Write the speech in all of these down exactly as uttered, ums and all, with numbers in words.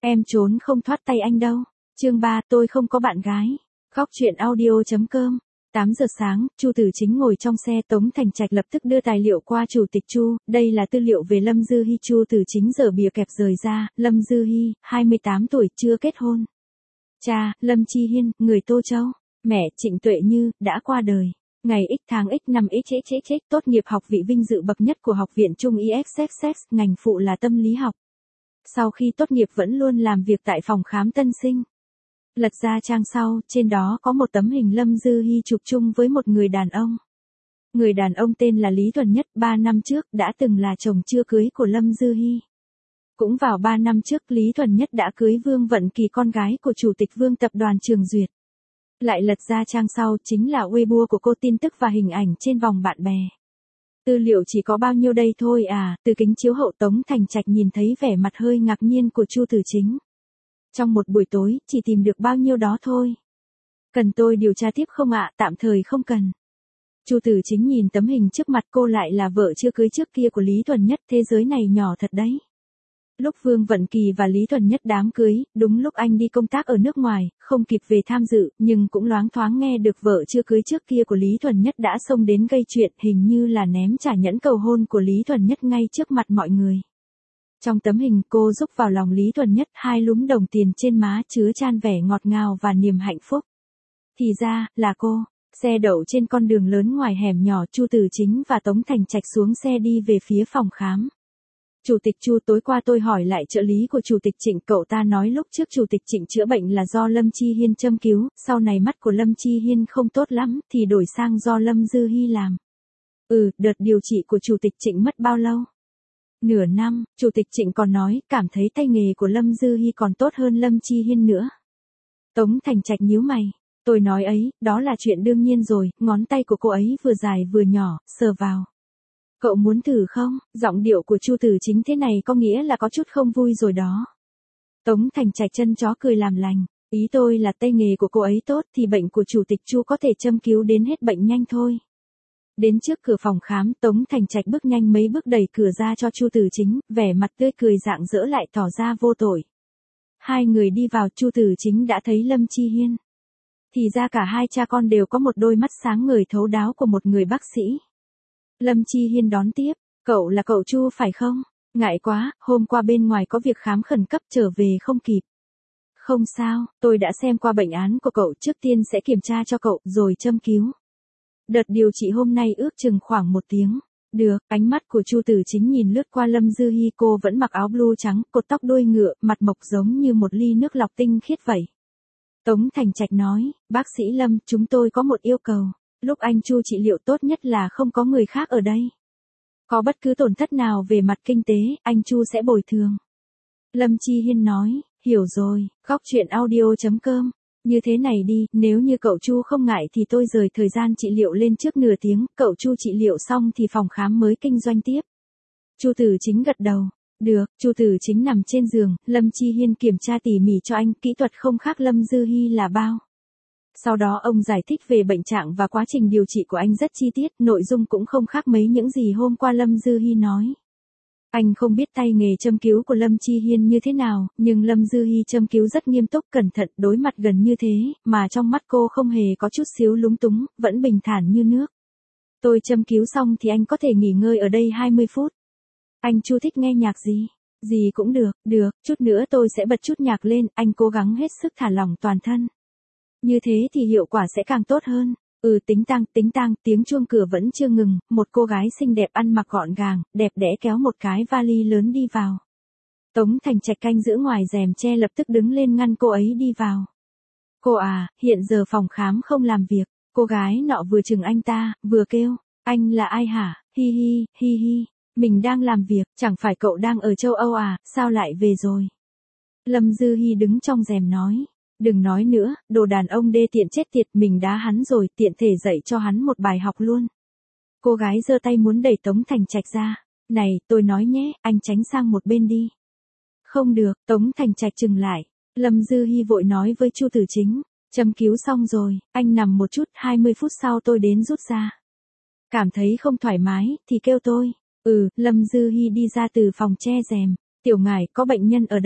Em trốn không thoát tay anh đâu. Chương ba, tôi không có bạn gái. Góc truyện audio.com. tám giờ sáng, Chu Tử Chính ngồi trong xe, Tống Thành Trạch lập tức đưa tài liệu qua chủ tịch Chu, đây là tư liệu về Lâm Dư Hi. Chu Tử Chính giở bìa kẹp rời ra, Lâm Dư Hi, hai mươi tám tuổi, chưa kết hôn. Cha, Lâm Chi Hiên, người Tô Châu. Mẹ, Trịnh Tuệ Như, đã qua đời. Ngày X tháng X năm X X X X, tốt nghiệp học vị vinh dự bậc nhất của Học viện Trung y Essex, ngành phụ là tâm lý học. Sau khi tốt nghiệp vẫn luôn làm việc tại phòng khám tân sinh. Lật ra trang sau, trên đó có một tấm hình Lâm Dư Hi chụp chung với một người đàn ông. Người đàn ông tên là Lý Thuần Nhất, ba năm trước đã từng là chồng chưa cưới của Lâm Dư Hi. Cũng vào ba năm trước, Lý Thuần Nhất đã cưới Vương Vận Kỳ, con gái của chủ tịch Vương tập đoàn Trường Duyệt. Lại lật ra trang sau, chính là Weibo của cô, tin tức và hình ảnh trên vòng bạn bè. Tư liệu chỉ có bao nhiêu đây thôi à? Từ kính chiếu hậu, Tống Thành Trạch nhìn thấy vẻ mặt hơi ngạc nhiên của Chu Tử Chính. Trong một buổi tối, chỉ tìm được bao nhiêu đó thôi. Cần tôi điều tra tiếp không ạ? Tạm thời không cần. Chu Tử Chính nhìn tấm hình trước mặt, cô lại là vợ chưa cưới trước kia của Lý Thuần Nhất, thế giới này nhỏ thật đấy. Lúc Vương Vận Kỳ và Lý Thuần Nhất đám cưới, đúng lúc anh đi công tác ở nước ngoài, không kịp về tham dự, nhưng cũng loáng thoáng nghe được vợ chưa cưới trước kia của Lý Thuần Nhất đã xông đến gây chuyện, hình như là ném trả nhẫn cầu hôn của Lý Thuần Nhất ngay trước mặt mọi người. Trong tấm hình, cô rúc vào lòng Lý Thuần Nhất, hai lúm đồng tiền trên má chứa chan vẻ ngọt ngào và niềm hạnh phúc. Thì ra, là cô. Xe đậu trên con đường lớn ngoài hẻm nhỏ, Chu Tử Chính và Tống Thành Trạch xuống xe đi về phía phòng khám. Chủ tịch Chu, tối qua tôi hỏi lại trợ lý của Chủ tịch Trịnh, cậu ta nói lúc trước Chủ tịch Trịnh chữa bệnh là do Lâm Chi Hiên châm cứu, sau này mắt của Lâm Chi Hiên không tốt lắm, thì đổi sang do Lâm Dư Hi làm. Ừ, đợt điều trị của Chủ tịch Trịnh mất bao lâu? Nửa năm, Chủ tịch Trịnh còn nói, cảm thấy tay nghề của Lâm Dư Hi còn tốt hơn Lâm Chi Hiên nữa. Tống Thành Trạch nhíu mày. Tôi nói ấy, đó là chuyện đương nhiên rồi, ngón tay của cô ấy vừa dài vừa nhỏ, sờ vào. Cậu muốn thử không? Giọng điệu của Chu Tử Chính thế này có nghĩa là có chút không vui rồi đó. Tống Thành Trạch chân chó cười làm lành. Ý tôi là tay nghề của cô ấy tốt thì bệnh của Chủ tịch Chu có thể châm cứu đến hết bệnh nhanh thôi. Đến trước cửa phòng khám, Tống Thành Trạch bước nhanh mấy bước đẩy cửa ra cho Chu Tử Chính, vẻ mặt tươi cười rạng rỡ lại tỏ ra vô tội. Hai người đi vào, Chu Tử Chính đã thấy Lâm Chi Hiên. Thì ra cả hai cha con đều có một đôi mắt sáng ngời thấu đáo của một người bác sĩ. Lâm Chi Hiên đón tiếp, cậu là cậu Chu phải không? Ngại quá, hôm qua bên ngoài có việc khám khẩn cấp trở về không kịp. Không sao, tôi đã xem qua bệnh án của cậu, trước tiên sẽ kiểm tra cho cậu, rồi châm cứu. Đợt điều trị hôm nay ước chừng khoảng một tiếng. Được, ánh mắt của Chu Tử Chính nhìn lướt qua Lâm Dư Hi, cô vẫn mặc áo blue trắng, cột tóc đuôi ngựa, mặt mộc giống như một ly nước lọc tinh khiết vậy. Tống Thành Trạch nói, bác sĩ Lâm, chúng tôi có một yêu cầu. Lúc anh Chu trị liệu tốt nhất là không có người khác ở đây. Có bất cứ tổn thất nào về mặt kinh tế, anh Chu sẽ bồi thường. Lâm Chi Hiên nói, hiểu rồi, góc truyện audio.com. Như thế này đi, nếu như cậu Chu không ngại thì tôi rời thời gian trị liệu lên trước nửa tiếng, cậu Chu trị liệu xong thì phòng khám mới kinh doanh tiếp. Chu Tử Chính gật đầu. Được, Chu Tử Chính nằm trên giường, Lâm Chi Hiên kiểm tra tỉ mỉ cho anh, kỹ thuật không khác Lâm Dư Hi là bao. Sau đó ông giải thích về bệnh trạng và quá trình điều trị của anh rất chi tiết, nội dung cũng không khác mấy những gì hôm qua Lâm Dư Hi nói. Anh không biết tay nghề châm cứu của Lâm Chi Hiên như thế nào, nhưng Lâm Dư Hi châm cứu rất nghiêm túc, cẩn thận, đối mặt gần như thế, mà trong mắt cô không hề có chút xíu lúng túng, vẫn bình thản như nước. Tôi châm cứu xong thì anh có thể nghỉ ngơi ở đây hai mươi phút. Anh Chu thích nghe nhạc gì? Gì cũng được, được, chút nữa tôi sẽ bật chút nhạc lên, anh cố gắng hết sức thả lỏng toàn thân. Như thế thì hiệu quả sẽ càng tốt hơn. Ừ, tính tang, tính tang, tiếng chuông cửa vẫn chưa ngừng, một cô gái xinh đẹp ăn mặc gọn gàng, đẹp đẽ kéo một cái vali lớn đi vào. Tống Thành Trạch canh giữ ngoài rèm che lập tức đứng lên ngăn cô ấy đi vào. Cô à, hiện giờ phòng khám không làm việc. Cô gái nọ vừa chừng anh ta, vừa kêu, anh là ai hả? Hi hi, hi hi, mình đang làm việc, chẳng phải cậu đang ở châu Âu à, sao lại về rồi? Lâm Dư Hi đứng trong rèm nói. Đừng nói nữa, đồ đàn ông đê tiện chết tiệt, mình đá hắn rồi, tiện thể dạy cho hắn một bài học luôn. Cô gái giơ tay muốn đẩy Tống Thành Trạch ra. Này, tôi nói nhé, anh tránh sang một bên đi. Không được, Tống Thành Trạch chừng lại. Lâm Dư Hi vội nói với Chu Tử Chính, châm cứu xong rồi, anh nằm một chút, hai mươi phút sau tôi đến rút ra. Cảm thấy không thoải mái, thì kêu tôi. Ừ, Lâm Dư Hi đi ra từ phòng che rèm. Tiểu ngải, có bệnh nhân ở đây.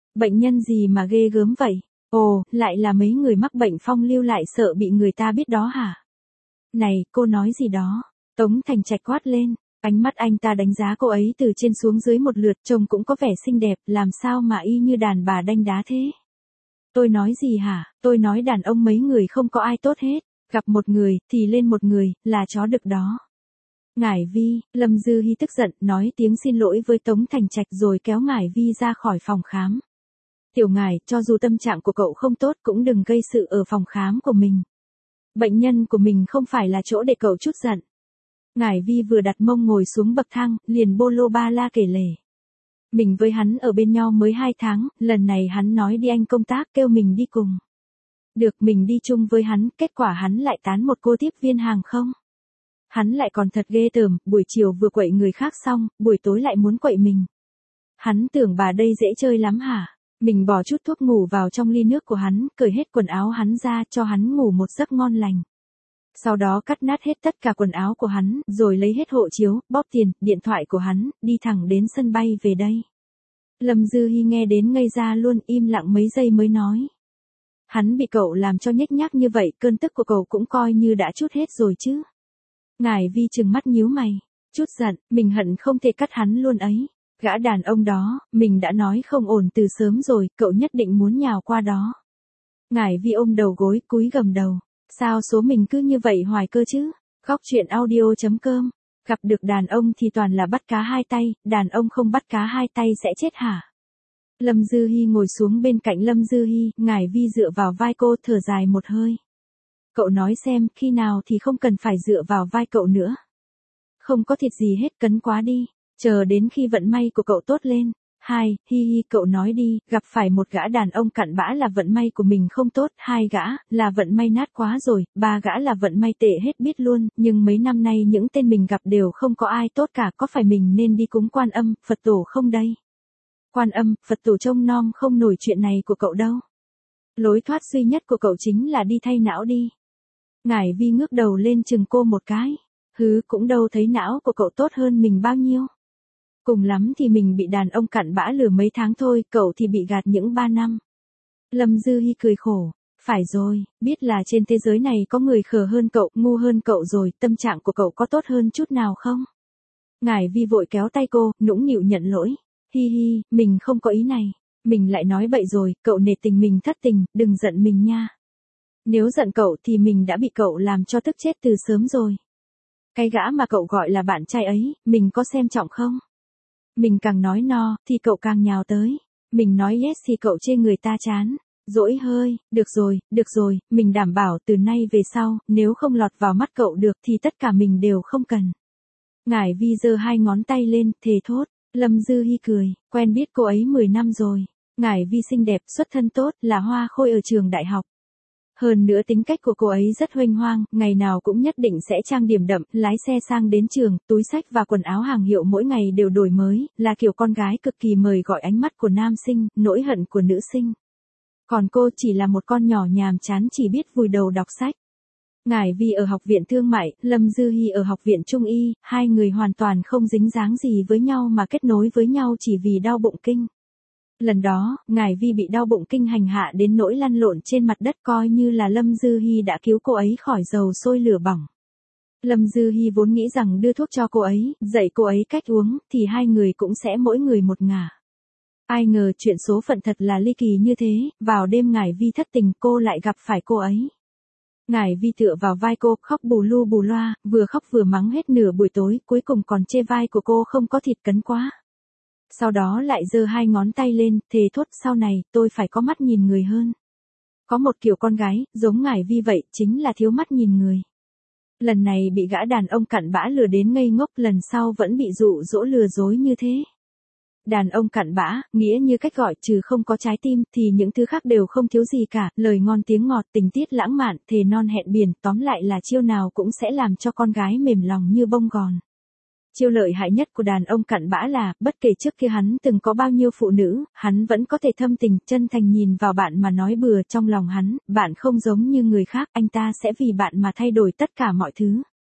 Bệnh nhân gì mà ghê gớm vậy? Ồ, lại là mấy người mắc bệnh phong lưu lại sợ bị người ta biết đó hả? Này, cô nói gì đó? Tống Thành Trạch quát lên, ánh mắt anh ta đánh giá cô ấy từ trên xuống dưới một lượt, trông cũng có vẻ xinh đẹp, làm sao mà y như đàn bà đanh đá thế? Tôi nói gì hả? Tôi nói đàn ông mấy người không có ai tốt hết, gặp một người thì lên một người, là chó đực đó. Ngải Vi, Lâm Dư Hi tức giận, nói tiếng xin lỗi với Tống Thành Trạch rồi kéo Ngải Vi ra khỏi phòng khám. Tiểu Ngải, cho dù tâm trạng của cậu không tốt cũng đừng gây sự ở phòng khám của mình. Bệnh nhân của mình không phải là chỗ để cậu chút giận. Ngải Vi vừa đặt mông ngồi xuống bậc thang, liền bô lô ba la kể lể. Mình với hắn ở bên nhau mới hai tháng, lần này hắn nói đi Anh công tác kêu mình đi cùng. Được, mình đi chung với hắn, kết quả hắn lại tán một cô tiếp viên hàng không. Hắn lại còn thật ghê tởm, buổi chiều vừa quậy người khác xong, buổi tối lại muốn quậy mình. Hắn tưởng bà đây dễ chơi lắm hả? Mình bỏ chút thuốc ngủ vào trong ly nước của hắn, cởi hết quần áo hắn ra cho hắn ngủ một giấc ngon lành. Sau đó cắt nát hết tất cả quần áo của hắn, rồi lấy hết hộ chiếu, bóp tiền, điện thoại của hắn, đi thẳng đến sân bay về đây. Lâm Dư Hi nghe đến ngây ra luôn, im lặng mấy giây mới nói. Hắn bị cậu làm cho nhếch nhác như vậy, cơn tức của cậu cũng coi như đã chút hết rồi chứ. Ngải Vi trừng mắt nhíu mày, chút giận, mình hận không thể cắt hắn luôn ấy. Gã đàn ông đó, mình đã nói không ổn từ sớm rồi, cậu nhất định muốn nhào qua đó. Ngải Vi ôm đầu gối, cúi gầm đầu. Sao số mình cứ như vậy hoài cơ chứ? Góc truyện audio chấm com. Gặp được đàn ông thì toàn là bắt cá hai tay, đàn ông không bắt cá hai tay sẽ chết hả? Lâm Dư Hi ngồi xuống bên cạnh Lâm Dư Hi, Ngải Vi dựa vào vai cô, thở dài một hơi. Cậu nói xem, khi nào thì không cần phải dựa vào vai cậu nữa. Không có thiệt gì hết, cấn quá đi, chờ đến khi vận may của cậu tốt lên. Hai, hi hi, cậu nói đi, gặp phải một gã đàn ông cặn bã là vận may của mình không tốt, hai gã, là vận may nát quá rồi, ba gã là vận may tệ hết biết luôn, nhưng mấy năm nay những tên mình gặp đều không có ai tốt cả, có phải mình nên đi cúng Quan Âm, Phật tổ không đây? Quan Âm, Phật tổ trông nom không nổi chuyện này của cậu đâu. Lối thoát duy nhất của cậu chính là đi thay não đi. Ngải Vi ngước đầu lên chừng cô một cái, hứ cũng đâu thấy não của cậu tốt hơn mình bao nhiêu. Cùng lắm thì mình bị đàn ông cặn bã lừa mấy tháng thôi, cậu thì bị gạt những ba năm. Lâm Dư Hi cười khổ, phải rồi, biết là trên thế giới này có người khờ hơn cậu, ngu hơn cậu rồi, tâm trạng của cậu có tốt hơn chút nào không? Ngải Vi vội kéo tay cô, nũng nịu nhận lỗi, hi hi, mình không có ý này, mình lại nói bậy rồi, cậu nể tình mình thất tình, đừng giận mình nha. Nếu giận cậu thì mình đã bị cậu làm cho tức chết từ sớm rồi. Cái gã mà cậu gọi là bạn trai ấy, mình có xem trọng không? Mình càng nói no, thì cậu càng nhào tới. Mình nói yes thì cậu chê người ta chán. Dỗi hơi, được rồi, được rồi, mình đảm bảo từ nay về sau, nếu không lọt vào mắt cậu được thì tất cả mình đều không cần. Ngải Vi giơ hai ngón tay lên, thề thốt. Lâm Dư Hi cười, quen biết cô ấy mười năm rồi. Ngải Vi xinh đẹp, xuất thân tốt, là hoa khôi ở trường đại học. Hơn nữa tính cách của cô ấy rất huênh hoang, ngày nào cũng nhất định sẽ trang điểm đậm, lái xe sang đến trường, túi xách và quần áo hàng hiệu mỗi ngày đều đổi mới, là kiểu con gái cực kỳ mời gọi ánh mắt của nam sinh, nỗi hận của nữ sinh. Còn cô chỉ là một con nhỏ nhàm chán chỉ biết vùi đầu đọc sách. Ngải Vi ở học viện thương mại, Lâm Dư Hi ở học viện trung y, hai người hoàn toàn không dính dáng gì với nhau mà kết nối với nhau chỉ vì đau bụng kinh. Lần đó, Ngải Vi bị đau bụng kinh hành hạ đến nỗi lăn lộn trên mặt đất, coi như là Lâm Dư Hi đã cứu cô ấy khỏi dầu sôi lửa bỏng. Lâm Dư Hi vốn nghĩ rằng đưa thuốc cho cô ấy, dạy cô ấy cách uống, thì hai người cũng sẽ mỗi người một ngả. Ai ngờ chuyện số phận thật là ly kỳ như thế, vào đêm Ngải Vi thất tình cô lại gặp phải cô ấy. Ngải Vi tựa vào vai cô, khóc bù lu bù loa, vừa khóc vừa mắng hết nửa buổi tối, cuối cùng còn chê vai của cô không có thịt cấn quá. Sau đó lại giơ hai ngón tay lên, thề thốt sau này, tôi phải có mắt nhìn người hơn. Có một kiểu con gái, giống Ngải Vi vậy, chính là thiếu mắt nhìn người. Lần này bị gã đàn ông cặn bã lừa đến ngây ngốc, lần sau vẫn bị dụ dỗ lừa dối như thế. Đàn ông cặn bã, nghĩa như cách gọi, trừ không có trái tim, thì những thứ khác đều không thiếu gì cả, lời ngon tiếng ngọt, tình tiết lãng mạn, thề non hẹn biển, tóm lại là chiêu nào cũng sẽ làm cho con gái mềm lòng như bông gòn. Chiêu lợi hại nhất của đàn ông cặn bã là, bất kể trước kia hắn từng có bao nhiêu phụ nữ, hắn vẫn có thể thâm tình, chân thành nhìn vào bạn mà nói bừa trong lòng hắn, bạn không giống như người khác, anh ta sẽ vì bạn mà thay đổi tất cả mọi thứ.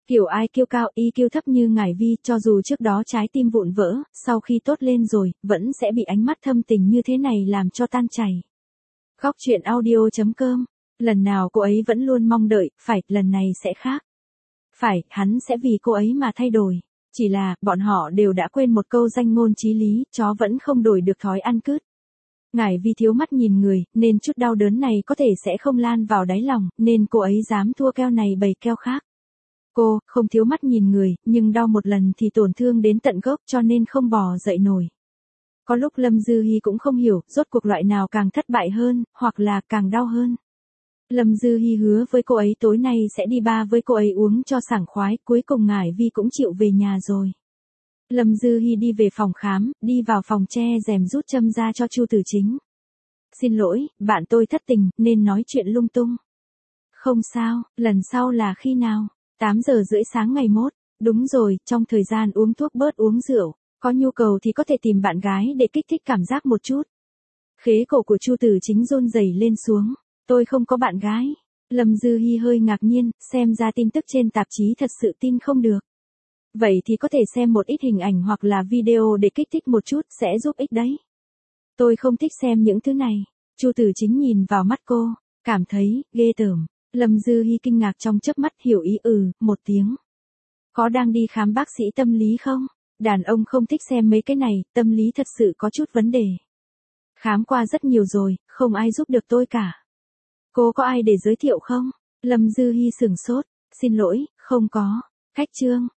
Kiểu ai kiêu cao i kiu thấp như Ngải Vi, cho dù trước đó trái tim vụn vỡ, sau khi tốt lên rồi, vẫn sẽ bị ánh mắt thâm tình như thế này làm cho tan chảy. Góc truyện audio.com. Lần nào cô ấy vẫn luôn mong đợi, phải, lần này sẽ khác. Phải, hắn sẽ vì cô ấy mà thay đổi. Chỉ là, bọn họ đều đã quên một câu danh ngôn chí lý, chó vẫn không đổi được thói ăn cứt. Ngải Vi thiếu mắt nhìn người, nên chút đau đớn này có thể sẽ không lan vào đáy lòng, nên cô ấy dám thua keo này bày keo khác. Cô, không thiếu mắt nhìn người, nhưng đau một lần thì tổn thương đến tận gốc cho nên không bò dậy nổi. Có lúc Lâm Dư Hi cũng không hiểu, rốt cuộc loại nào càng thất bại hơn, hoặc là càng đau hơn. Lâm Dư Hi hứa với cô ấy tối nay sẽ đi bar với cô ấy uống cho sảng khoái, cuối cùng Ngải Vi cũng chịu về nhà rồi. Lâm Dư Hi đi về phòng khám, đi vào phòng che rèm rút châm ra cho Chu Tử Chính. Xin lỗi, bạn tôi thất tình, nên nói chuyện lung tung. Không sao, lần sau là khi nào? tám giờ rưỡi sáng ngày mốt. Đúng rồi, trong thời gian uống thuốc bớt uống rượu. Có nhu cầu thì có thể tìm bạn gái để kích thích cảm giác một chút. Khế cổ của Chu Tử Chính run rẩy lên xuống. Tôi không có bạn gái. Lâm Dư Hi hơi ngạc nhiên, xem ra tin tức trên tạp chí thật sự tin không được. Vậy thì có thể xem một ít hình ảnh hoặc là video để kích thích một chút, sẽ giúp ích đấy. Tôi không thích xem những thứ này. Chu Tử Chính nhìn vào mắt cô, cảm thấy ghê tởm. Lâm Dư Hi kinh ngạc trong chớp mắt, hiểu ý ừ, một tiếng. Có đang đi khám bác sĩ tâm lý không? Đàn ông không thích xem mấy cái này, tâm lý thật sự có chút vấn đề. Khám qua rất nhiều rồi, không ai giúp được tôi cả. Cô có ai để giới thiệu không? Lâm Dư Hi sửng sốt, xin lỗi, không có. Khách trương,